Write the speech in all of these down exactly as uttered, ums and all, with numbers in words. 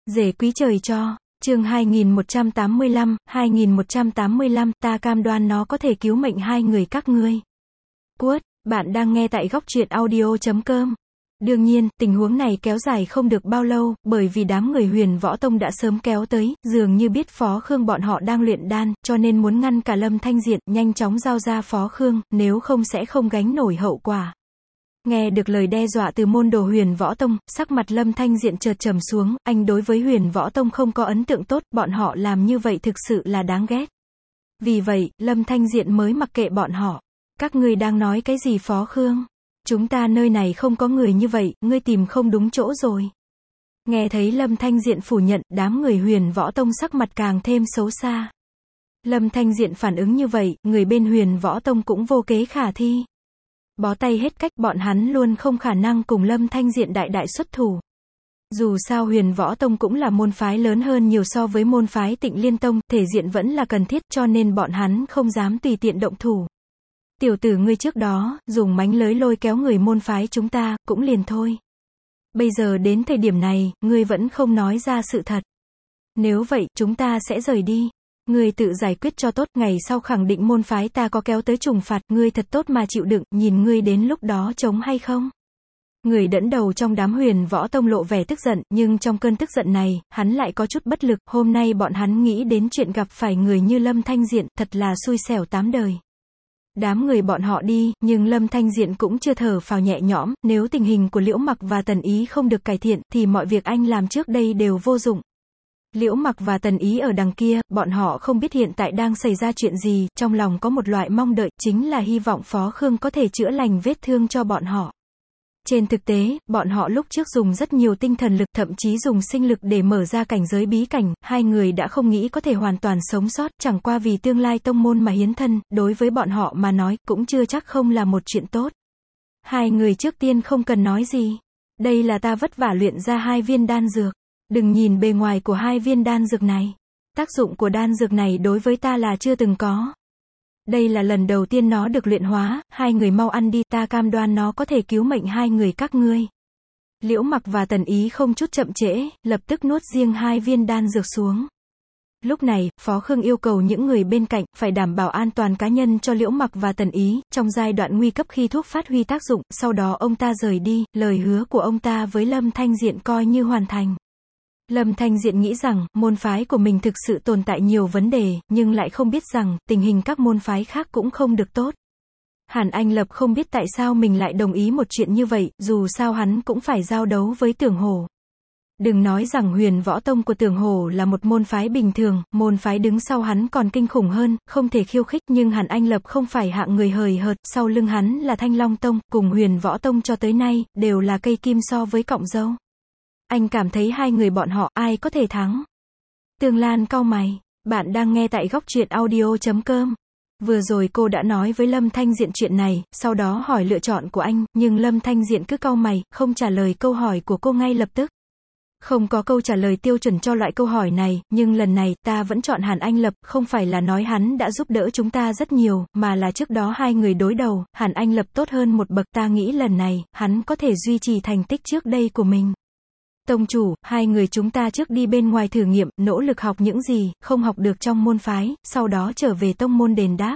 Rể quý trời cho, chương hai nghìn một trăm tám mươi lăm, hai nghìn một trăm tám mươi lăm, ta cam đoan nó có thể cứu mệnh hai người các ngươi. Quất, bạn đang nghe tại góc truyện audio chấm com. Đương nhiên, tình huống này kéo dài không được bao lâu, bởi vì đám người Huyền Võ Tông đã sớm kéo tới, dường như biết Phó Khương bọn họ đang luyện đan, cho nên muốn ngăn cả Lâm Thanh Diện, nhanh chóng giao ra Phó Khương, nếu không sẽ không gánh nổi hậu quả. Nghe được lời đe dọa từ môn đồ Huyền Võ Tông, sắc mặt Lâm Thanh Diện chợt trầm xuống, anh đối với Huyền Võ Tông không có ấn tượng tốt, bọn họ làm như vậy thực sự là đáng ghét. Vì vậy, Lâm Thanh Diện mới mặc kệ bọn họ. Các ngươi đang nói cái gì Phó Khương? Chúng ta nơi này không có người như vậy, ngươi tìm không đúng chỗ rồi. Nghe thấy Lâm Thanh Diện phủ nhận, đám người Huyền Võ Tông sắc mặt càng thêm xấu xa. Lâm Thanh Diện phản ứng như vậy, người bên Huyền Võ Tông cũng vô kế khả thi. Bó tay hết cách, bọn hắn luôn không khả năng cùng Lâm Thanh Diện đại đại xuất thủ. Dù sao Huyền Võ Tông cũng là môn phái lớn hơn nhiều so với môn phái Tịnh Liên Tông, thể diện vẫn là cần thiết, cho nên bọn hắn không dám tùy tiện động thủ. Tiểu tử ngươi trước đó, dùng mánh lới lôi kéo người môn phái chúng ta, cũng liền thôi. Bây giờ đến thời điểm này, ngươi vẫn không nói ra sự thật. Nếu vậy, chúng ta sẽ rời đi. Ngươi tự giải quyết cho tốt, ngày sau khẳng định môn phái ta có kéo tới trừng phạt, ngươi thật tốt mà chịu đựng, nhìn ngươi đến lúc đó chống hay không. Người dẫn đầu trong đám Huyền Võ Tông lộ vẻ tức giận, nhưng trong cơn tức giận này, hắn lại có chút bất lực, hôm nay bọn hắn nghĩ đến chuyện gặp phải người như Lâm Thanh Diện, thật là xui xẻo tám đời. Đám người bọn họ đi, nhưng Lâm Thanh Diện cũng chưa thở phào nhẹ nhõm, nếu tình hình của Liễu Mặc và Tần Ý không được cải thiện, thì mọi việc anh làm trước đây đều vô dụng. Liễu Mặc và Tần Ý ở đằng kia, bọn họ không biết hiện tại đang xảy ra chuyện gì, trong lòng có một loại mong đợi, chính là hy vọng Phó Khương có thể chữa lành vết thương cho bọn họ. Trên thực tế, bọn họ lúc trước dùng rất nhiều tinh thần lực, thậm chí dùng sinh lực để mở ra cảnh giới bí cảnh, hai người đã không nghĩ có thể hoàn toàn sống sót, chẳng qua vì tương lai tông môn mà hiến thân, đối với bọn họ mà nói, cũng chưa chắc không là một chuyện tốt. Hai người trước tiên không cần nói gì. Đây là ta vất vả luyện ra hai viên đan dược. Đừng nhìn bề ngoài của hai viên đan dược này. Tác dụng của đan dược này đối với ta là chưa từng có. Đây là lần đầu tiên nó được luyện hóa, hai người mau ăn đi, ta cam đoan nó có thể cứu mệnh hai người các ngươi. Liễu Mặc và Tần Ý không chút chậm trễ, lập tức nuốt riêng hai viên đan dược xuống. Lúc này, Phó Khương yêu cầu những người bên cạnh, phải đảm bảo an toàn cá nhân cho Liễu Mặc và Tần Ý, trong giai đoạn nguy cấp khi thuốc phát huy tác dụng, sau đó ông ta rời đi, lời hứa của ông ta với Lâm Thanh Diện coi như hoàn thành. Lâm Thanh Diện nghĩ rằng, môn phái của mình thực sự tồn tại nhiều vấn đề, nhưng lại không biết rằng, tình hình các môn phái khác cũng không được tốt. Hàn Anh Lập không biết tại sao mình lại đồng ý một chuyện như vậy, dù sao hắn cũng phải giao đấu với Tưởng Hổ. Đừng nói rằng Huyền Võ Tông của Tưởng Hổ là một môn phái bình thường, môn phái đứng sau hắn còn kinh khủng hơn, không thể khiêu khích, nhưng Hàn Anh Lập không phải hạng người hời hợt, sau lưng hắn là Thanh Long Tông, cùng Huyền Võ Tông cho tới nay, đều là cây kim so với cọng dâu. Anh cảm thấy hai người bọn họ, ai có thể thắng? Tường Lan cau mày, bạn đang nghe tại góc truyện audio chấm com. Vừa rồi cô đã nói với Lâm Thanh Diện chuyện này, sau đó hỏi lựa chọn của anh, nhưng Lâm Thanh Diện cứ cau mày, không trả lời câu hỏi của cô ngay lập tức. Không có câu trả lời tiêu chuẩn cho loại câu hỏi này, nhưng lần này, ta vẫn chọn Hàn Anh Lập, không phải là nói hắn đã giúp đỡ chúng ta rất nhiều, mà là trước đó hai người đối đầu, Hàn Anh Lập tốt hơn một bậc, ta nghĩ lần này, hắn có thể duy trì thành tích trước đây của mình. Tông chủ, hai người chúng ta trước đi bên ngoài thử nghiệm, nỗ lực học những gì, không học được trong môn phái, sau đó trở về tông môn đền đáp.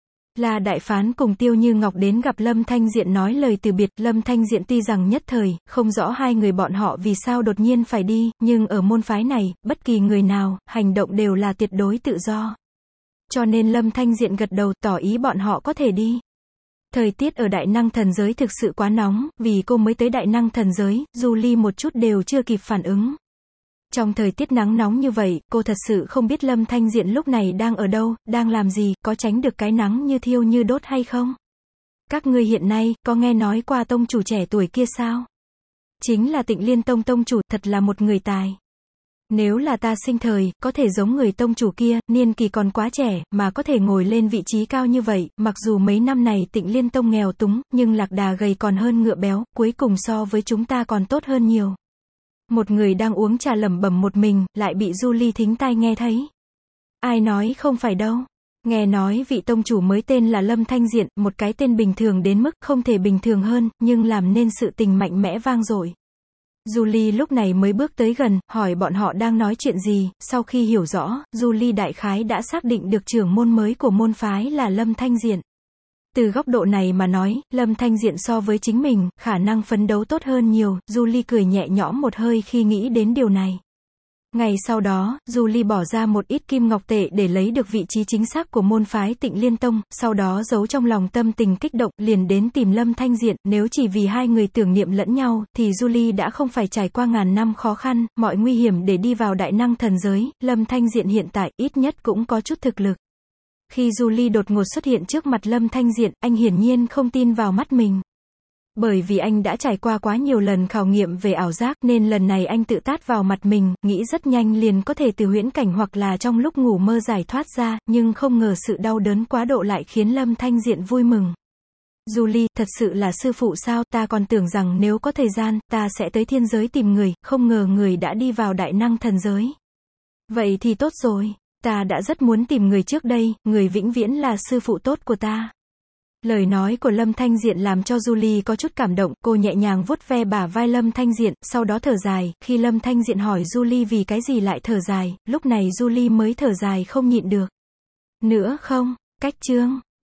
La Đại Phán cùng Tiêu Như Ngọc đến gặp Lâm Thanh Diện nói lời từ biệt, Lâm Thanh Diện tuy rằng nhất thời, không rõ hai người bọn họ vì sao đột nhiên phải đi, nhưng ở môn phái này, bất kỳ người nào, hành động đều là tuyệt đối tự do. Cho nên Lâm Thanh Diện gật đầu, tỏ ý bọn họ có thể đi. Thời tiết ở Đại Năng Thần Giới thực sự quá nóng, vì cô mới tới Đại Năng Thần Giới, Julie một chút đều chưa kịp phản ứng. Trong thời tiết nắng nóng như vậy, cô thật sự không biết Lâm Thanh Diện lúc này đang ở đâu, đang làm gì, có tránh được cái nắng như thiêu như đốt hay không? Các ngươi hiện nay, có nghe nói qua tông chủ trẻ tuổi kia sao? Chính là Tịnh Liên Tông tông chủ, thật là một người tài. Nếu là ta sinh thời, có thể giống người tông chủ kia, niên kỳ còn quá trẻ, mà có thể ngồi lên vị trí cao như vậy, mặc dù mấy năm này Tịnh Liên Tông nghèo túng, nhưng lạc đà gầy còn hơn ngựa béo, cuối cùng so với chúng ta còn tốt hơn nhiều. Một người đang uống trà lẩm bẩm một mình, lại bị Julie thính tai nghe thấy. Ai nói không phải đâu. Nghe nói vị tông chủ mới tên là Lâm Thanh Diện, một cái tên bình thường đến mức không thể bình thường hơn, nhưng làm nên sự tình mạnh mẽ vang dội. Julie lúc này mới bước tới gần, hỏi bọn họ đang nói chuyện gì. Sau khi hiểu rõ, Julie đại khái đã xác định được trưởng môn mới của môn phái là Lâm Thanh Diện. Từ góc độ này mà nói, Lâm Thanh Diện so với chính mình, khả năng phấn đấu tốt hơn nhiều. Julie cười nhẹ nhõm một hơi khi nghĩ đến điều này. Ngày sau đó, Julie bỏ ra một ít kim ngọc tệ để lấy được vị trí chính xác của môn phái Tịnh Liên Tông, sau đó giấu trong lòng tâm tình kích động, liền đến tìm Lâm Thanh Diện. Nếu chỉ vì hai người tưởng niệm lẫn nhau, thì Julie đã không phải trải qua ngàn năm khó khăn, mọi nguy hiểm để đi vào đại năng thần giới. Lâm Thanh Diện hiện tại, ít nhất cũng có chút thực lực. Khi Julie đột ngột xuất hiện trước mặt Lâm Thanh Diện, anh hiển nhiên không tin vào mắt mình. Bởi vì anh đã trải qua quá nhiều lần khảo nghiệm về ảo giác, nên lần này anh tự tát vào mặt mình, nghĩ rất nhanh liền có thể từ huyễn cảnh hoặc là trong lúc ngủ mơ giải thoát ra, nhưng không ngờ sự đau đớn quá độ lại khiến Lâm Thanh Diện vui mừng. Julie, thật sự là sư phụ sao, ta còn tưởng rằng nếu có thời gian, ta sẽ tới thiên giới tìm người, không ngờ người đã đi vào đại năng thần giới. Vậy thì tốt rồi, ta đã rất muốn tìm người trước đây, người vĩnh viễn là sư phụ tốt của ta. Lời nói của Lâm Thanh Diện làm cho Julie có chút cảm động, cô nhẹ nhàng vuốt ve bả vai Lâm Thanh Diện, sau đó thở dài. Khi Lâm Thanh Diện hỏi Julie vì cái gì lại thở dài, lúc này Julie mới thở dài không nhịn được. Nữa không, cách chương.